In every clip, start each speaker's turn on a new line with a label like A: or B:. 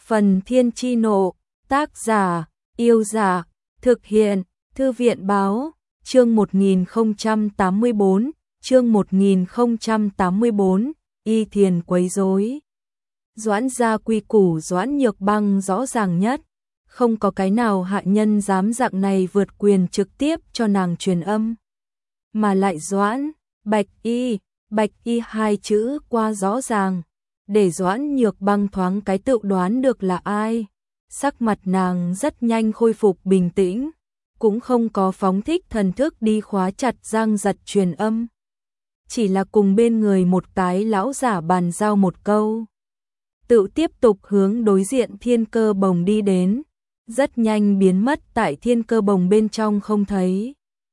A: Phần Thiên Chi Nộ, tác giả, Yêu Giả, thực hiện, Thư viện Báo, chương 1084, chương 1084, Y Thiền quấy rối. Doãn gia quy củ Doãn Nhược Băng rõ ràng nhất, không có cái nào hạ nhân dám dạng này vượt quyền trực tiếp cho nàng truyền âm. Mà lại Doãn, Bạch Y hai chữ qua rõ ràng, để Doãn Nhược Băng thoáng cái tự đoán được là ai. Sắc mặt nàng rất nhanh khôi phục bình tĩnh, cũng không có phóng thích thần thức đi khóa chặt Giang Giật truyền âm. Chỉ là cùng bên người một cái lão giả bàn giao một câu. Tự tiếp tục hướng đối diện Thiên Cơ Bồng đi đến, rất nhanh biến mất tại Thiên Cơ Bồng bên trong không thấy.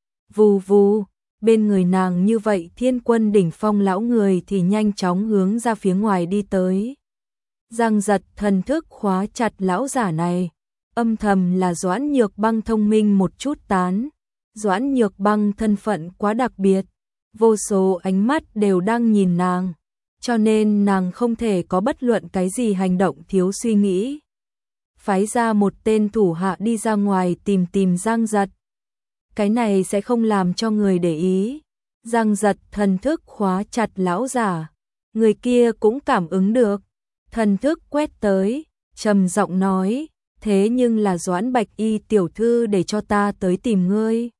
A: Vù vù, bên người nàng như vậy Thiên Quân đỉnh phong lão người thì nhanh chóng hướng ra phía ngoài đi tới. Giang Giật thần thức khóa chặt lão giả này, âm thầm là Doãn Nhược Băng thông minh một chút tán. Doãn Nhược Băng thân phận quá đặc biệt, vô số ánh mắt đều đang nhìn nàng, cho nên nàng không thể có bất luận cái gì hành động thiếu suy nghĩ. Phái ra một tên thủ hạ đi ra ngoài tìm Giang Giật. Cái này sẽ không làm cho người để ý. Giang Giật thần thức khóa chặt lão giả, người kia cũng cảm ứng được. Thần thức quét tới, trầm giọng nói, thế nhưng là Doãn Bạch Y tiểu thư để cho ta tới tìm ngươi.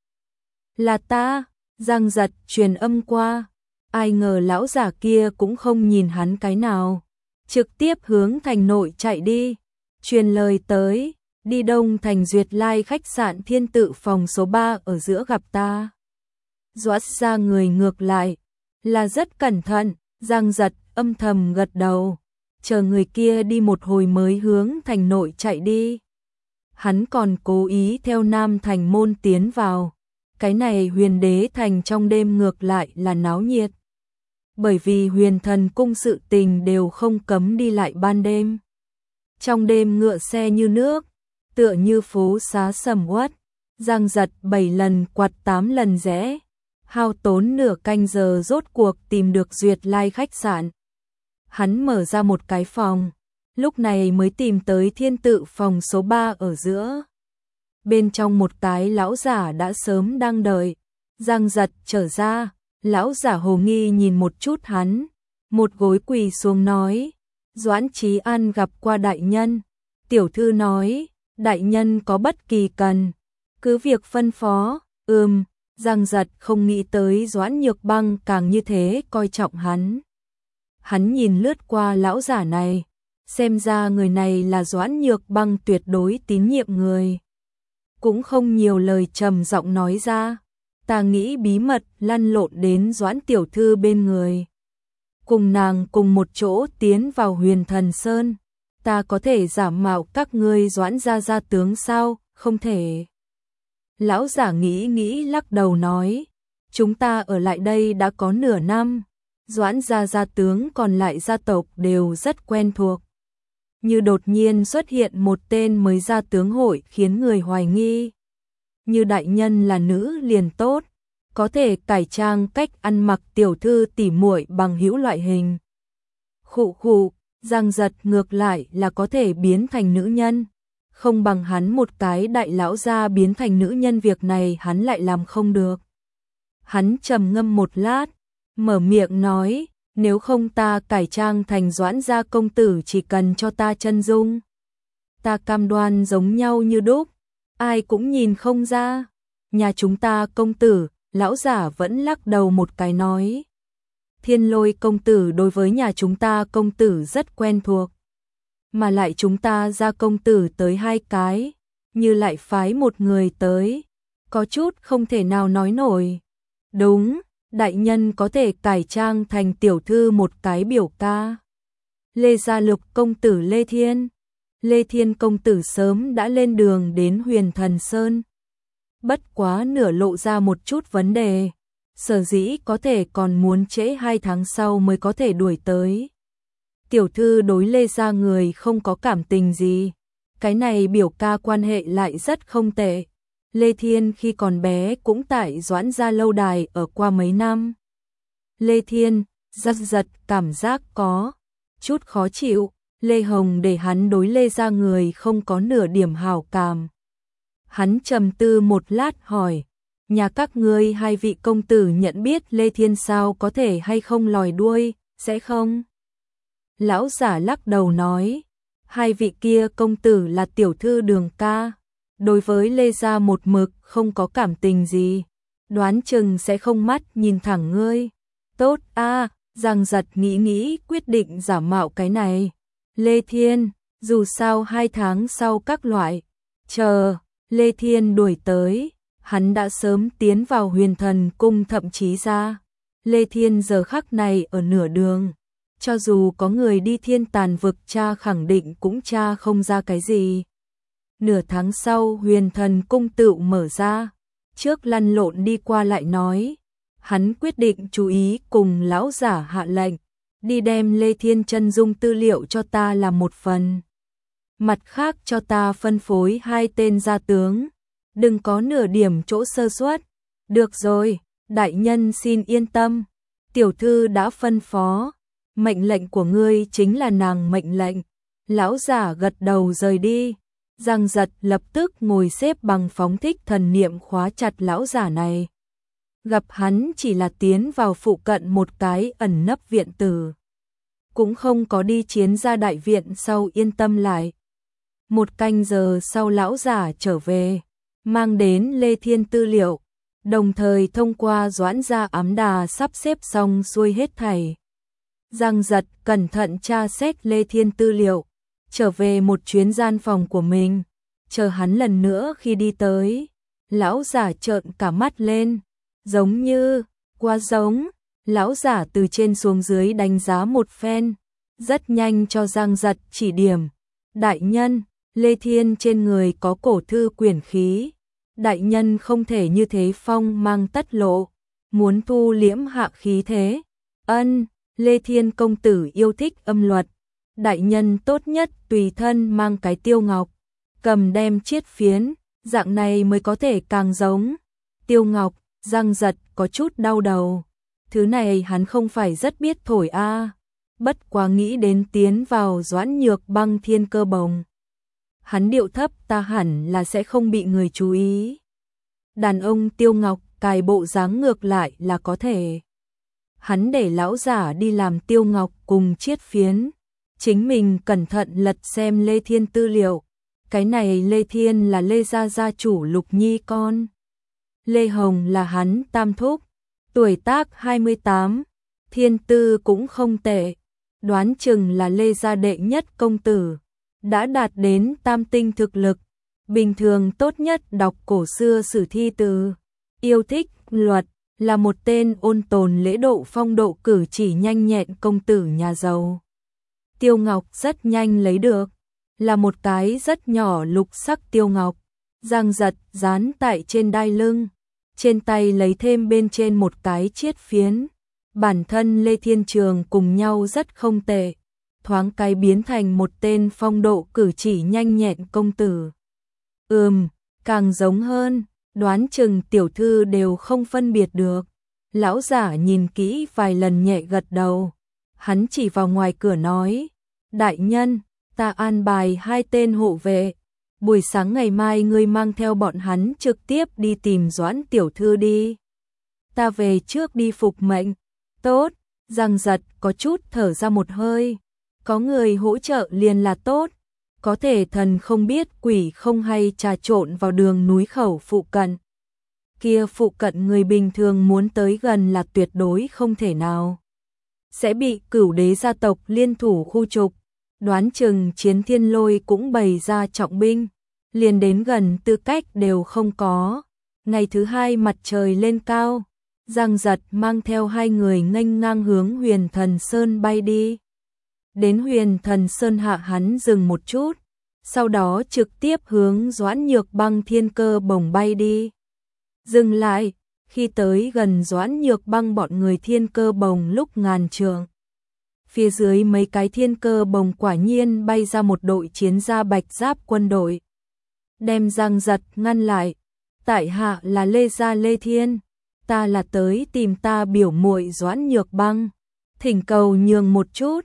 A: Là ta, Giang Giật truyền âm qua, ai ngờ lão giả kia cũng không nhìn hắn cái nào, trực tiếp hướng thành nội chạy đi, truyền lời tới, đi Đông Thành Duyệt Lai khách sạn Thiên Tự phòng số 3 ở giữa gặp ta. Doãn ra người ngược lại, là rất cẩn thận, Giang Giật âm thầm gật đầu. Chờ người kia đi một hồi mới hướng thành nội chạy đi. Hắn còn cố ý theo Nam Thành môn tiến vào. Cái này Huyền Đế Thành trong đêm ngược lại là náo nhiệt. Bởi vì Huyền Thần cung sự tình đều không cấm đi lại ban đêm. Trong đêm ngựa xe như nước, tựa như phố xá sầm uất. Giang Giật 7 lần quặt 8 lần rẽ, hao tốn nửa canh giờ rốt cuộc tìm được Duyệt Lai khách sạn. Hắn mở ra một cái phòng, lúc này mới tìm tới Thiên Tự phòng số 3 ở giữa. Bên trong một cái lão giả đã sớm đang đợi. Giang Giật trở ra, lão giả hồ nghi nhìn một chút hắn, một gối quỳ xuống nói, Doãn Chí An gặp qua đại nhân. Tiểu thư nói, đại nhân có bất kỳ cần, cứ việc phân phó. Giang Giật không nghĩ tới Doãn Nhược Băng càng như thế coi trọng hắn. Hắn nhìn lướt qua lão giả này, xem ra người này là Doãn Nhược Băng tuyệt đối tín nhiệm người. Cũng không nhiều lời trầm giọng nói ra, ta nghĩ bí mật lăn lộn đến Doãn tiểu thư bên người. Cùng nàng cùng một chỗ tiến vào Huyền Thần Sơn, ta có thể giả mạo các ngươi Doãn gia tướng sao? Không thể. Lão giả nghĩ lắc đầu nói, chúng ta ở lại đây đã có nửa năm. Doãn gia tướng còn lại gia tộc đều rất quen thuộc. Như đột nhiên xuất hiện một tên mới gia tướng hội khiến người hoài nghi. Như đại nhân là nữ liền tốt, có thể cải trang cách ăn mặc tiểu thư tỉ muội bằng hữu loại hình. Khụ, Giang Giật ngược lại là có thể biến thành nữ nhân. Không bằng hắn một cái đại lão gia biến thành nữ nhân, việc này hắn lại làm không được. Hắn trầm ngâm một lát, mở miệng nói, nếu không ta cải trang thành Doãn gia công tử, chỉ cần cho ta chân dung, ta cam đoan giống nhau như đúc, ai cũng nhìn không ra. Nhà chúng ta công tử, lão giả vẫn lắc đầu một cái nói, Thiên Lôi công tử đối với nhà chúng ta công tử rất quen thuộc, mà lại chúng ta ra công tử tới 2 cái, như lại phái một người tới, có chút không thể nào nói nổi. Đúng, đại nhân có thể cải trang thành tiểu thư một cái biểu ca. Lê Gia Lục công tử Lê Thiên công tử sớm đã lên đường đến Huyền Thần Sơn. Bất quá nửa lộ ra một chút vấn đề, sở dĩ có thể còn muốn trễ 2 tháng sau mới có thể đuổi tới. Tiểu thư đối Lê Gia người không có cảm tình gì, cái này biểu ca quan hệ lại rất không tệ. Lê Thiên khi còn bé cũng tại Doãn gia lâu đài ở qua mấy năm. Lê Thiên, Giật cảm giác có chút khó chịu, Lê Hồng để hắn đối Lê gia người không có nửa điểm hảo cảm. Hắn trầm tư một lát hỏi, nhà các ngươi hai vị công tử nhận biết Lê Thiên sao, có thể hay không lòi đuôi, sẽ không? Lão giả lắc đầu nói, hai vị kia công tử là tiểu thư Đường ca, đối với Lê gia một mực không có cảm tình gì, đoán chừng sẽ không mắt nhìn thẳng ngươi. Tốt a, Giang Giật nghĩ quyết định giả mạo cái này. Lê Thiên, dù sao 2 tháng sau các loại, chờ Lê Thiên đuổi tới, hắn đã sớm tiến vào Huyền Thần Cung, thậm chí ra. Lê Thiên giờ khắc này ở nửa đường, cho dù có người đi Thiên Tàn vực tra khẳng định cũng tra không ra cái gì. Nửa tháng sau Huyền Thần Cung tự mở ra, trước lăn lộn đi qua lại nói, hắn quyết định chú ý cùng lão giả hạ lệnh, đi đem Lê Thiên chân dung tư liệu cho ta làm một phần. Mặt khác cho ta phân phối 2 tên gia tướng, đừng có nửa điểm chỗ sơ suất. Được rồi, đại nhân xin yên tâm, tiểu thư đã phân phó, mệnh lệnh của ngươi chính là nàng mệnh lệnh. Lão giả gật đầu rời đi. Giang Giật lập tức ngồi xếp bằng phóng thích thần niệm khóa chặt lão giả này. Gặp hắn chỉ là tiến vào phụ cận một cái ẩn nấp viện tử, cũng không có đi chiến ra đại viện sau yên tâm lại. 1 canh giờ sau lão giả trở về, mang đến Lê Thiên tư liệu, đồng thời thông qua Doãn gia ám đà sắp xếp xong xuôi hết thảy. Giang Giật cẩn thận tra xét Lê Thiên tư liệu, trở về một chuyến gian phòng của mình, chờ hắn lần nữa khi đi tới, lão giả trợn cả mắt lên, giống như, quá giống, lão giả từ trên xuống dưới đánh giá một phen, rất nhanh cho Giang Giật chỉ điểm, đại nhân, Lê Thiên trên người có cổ thư quyển khí, đại nhân không thể như thế phong mang tất lộ, muốn thu liễm hạ khí thế. Ân, Lê Thiên công tử yêu thích âm luật, đại nhân tốt nhất tùy thân mang cái tiêu ngọc, cầm đem chiết phiến, dạng này mới có thể càng giống. Tiêu ngọc, Giang Giật có chút đau đầu, thứ này hắn không phải rất biết thổi a, bất quá nghĩ đến tiến vào Doãn Nhược Băng thiên cơ bồng. Hắn điệu thấp, ta hẳn là sẽ không bị người chú ý. Đàn ông tiêu ngọc cài bộ dáng ngược lại là có thể. Hắn để lão giả đi làm tiêu ngọc cùng chiết phiến, chính mình cẩn thận lật xem Lê Thiên tư liệu. Cái này Lê Thiên là Lê gia gia chủ Lục Nhi con. Lê Hồng là hắn tam thúc, tuổi tác 28, thiên tư cũng không tệ, đoán chừng là Lê gia đệ nhất công tử, đã đạt đến tam tinh thực lực, bình thường tốt nhất đọc cổ xưa sử thi từ, yêu thích luật, là một tên ôn tồn lễ độ phong độ cử chỉ nhanh nhẹn công tử nhà giàu. Tiêu ngọc rất nhanh lấy được, là một cái rất nhỏ lục sắc tiêu ngọc, Giang Giật dán tại trên đai lưng, trên tay lấy thêm bên trên một cái chiết phiến. Bản thân Lê Thiên Trường cùng nhau rất không tệ, thoáng cái biến thành một tên phong độ cử chỉ nhanh nhẹn công tử. Càng giống hơn, đoán chừng tiểu thư đều không phân biệt được. Lão giả nhìn kỹ vài lần nhẹ gật đầu, hắn chỉ vào ngoài cửa nói, đại nhân, ta an bài 2 tên hộ vệ, buổi sáng ngày mai ngươi mang theo bọn hắn trực tiếp đi tìm Doãn tiểu thư đi. Ta về trước đi phục mệnh. Tốt, Giang Giật có chút thở ra một hơi, có người hỗ trợ liền là tốt, có thể thần không biết quỷ không hay trà trộn vào đường núi khẩu phụ cận. Kia phụ cận người bình thường muốn tới gần là tuyệt đối không thể nào. Sẽ bị Cửu Đế gia tộc liên thủ khu trục, đoán chừng Chiến Thiên Lôi cũng bày ra trọng binh, liền đến gần tư cách đều không có. Ngày thứ 2 mặt trời lên cao, Giang Giật mang theo 2 người nghênh ngang hướng Huyền Thần Sơn bay đi. Đến Huyền Thần Sơn hạ hắn dừng một chút, sau đó trực tiếp hướng Doãn Nhược Băng thiên cơ bồng bay đi. Dừng lại, khi tới gần Doãn Nhược Băng bọn người thiên cơ bồng lúc ngàn trượng. Phía dưới mấy cái thiên cơ bồng quả nhiên bay ra một đội chiến gia bạch giáp quân đội. Đem Giang Giật ngăn lại, tại hạ là Lê gia Lê Thiên, ta là tới tìm ta biểu muội Doãn Nhược Băng, thỉnh cầu nhường một chút.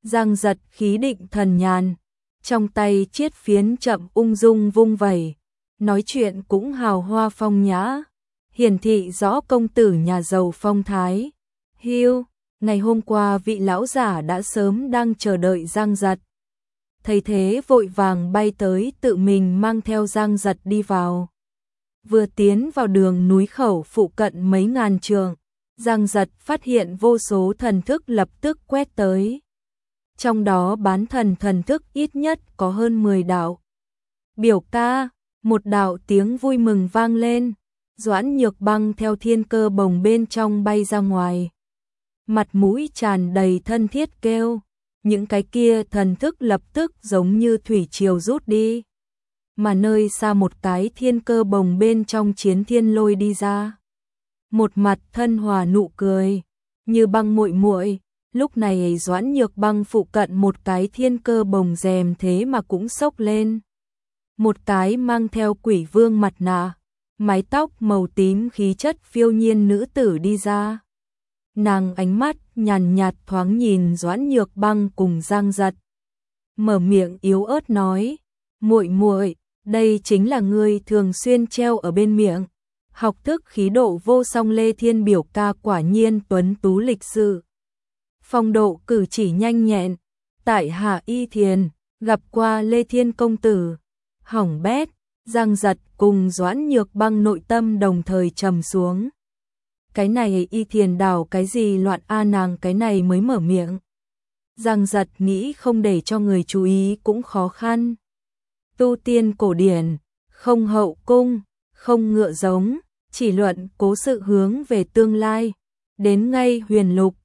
A: Giang Giật khí định thần nhàn, trong tay chiết phiến chậm ung dung vung vẩy, nói chuyện cũng hào hoa phong nhã, hiển thị rõ công tử nhà giàu phong thái. Hiu, ngày hôm qua vị lão giả đã sớm đang chờ đợi Giang Giật. Thấy thế vội vàng bay tới tự mình mang theo Giang Giật đi vào. Vừa tiến vào đường núi khẩu phụ cận mấy ngàn trượng, Giang Giật phát hiện vô số thần thức lập tức quét tới. Trong đó bán thần thức ít nhất có hơn 10 đạo. Biểu ca, một đạo tiếng vui mừng vang lên, Doãn Nhược Băng theo thiên cơ bồng bên trong bay ra ngoài. Mặt mũi tràn đầy thân thiết kêu, những cái kia thần thức lập tức giống như thủy triều rút đi. Mà nơi xa một cái thiên cơ bồng bên trong Chiến Thiên Lôi đi ra. Một mặt thân hòa nụ cười, như Băng muội muội. Lúc này Doãn Nhược Băng phụ cận một cái thiên cơ bồng rèm thế mà cũng sốc lên. Một cái mang theo quỷ vương mặt nạ, mái tóc màu tím khí chất phiêu nhiên nữ tử đi ra. Nàng ánh mắt nhàn nhạt thoáng nhìn Doãn Nhược Băng cùng Giang Giật. Mở miệng yếu ớt nói, muội muội, đây chính là ngươi thường xuyên treo ở bên miệng. Học thức khí độ vô song Lê Thiên biểu ca quả nhiên tuấn tú lịch sự. Phong độ cử chỉ nhanh nhẹn, tại Hạ Y Thiền, gặp qua Lê Thiên công tử. Hỏng bét, Giang Giật cùng Doãn Nhược Băng nội tâm đồng thời trầm xuống. Cái này Y Thiền đảo cái gì loạn a nàng cái này mới mở miệng. Giang Giật nghĩ không để cho người chú ý cũng khó khăn. Tu tiên cổ điển, không hậu cung, không ngựa giống, chỉ luận cố sự hướng về tương lai. Đến ngay huyền lục,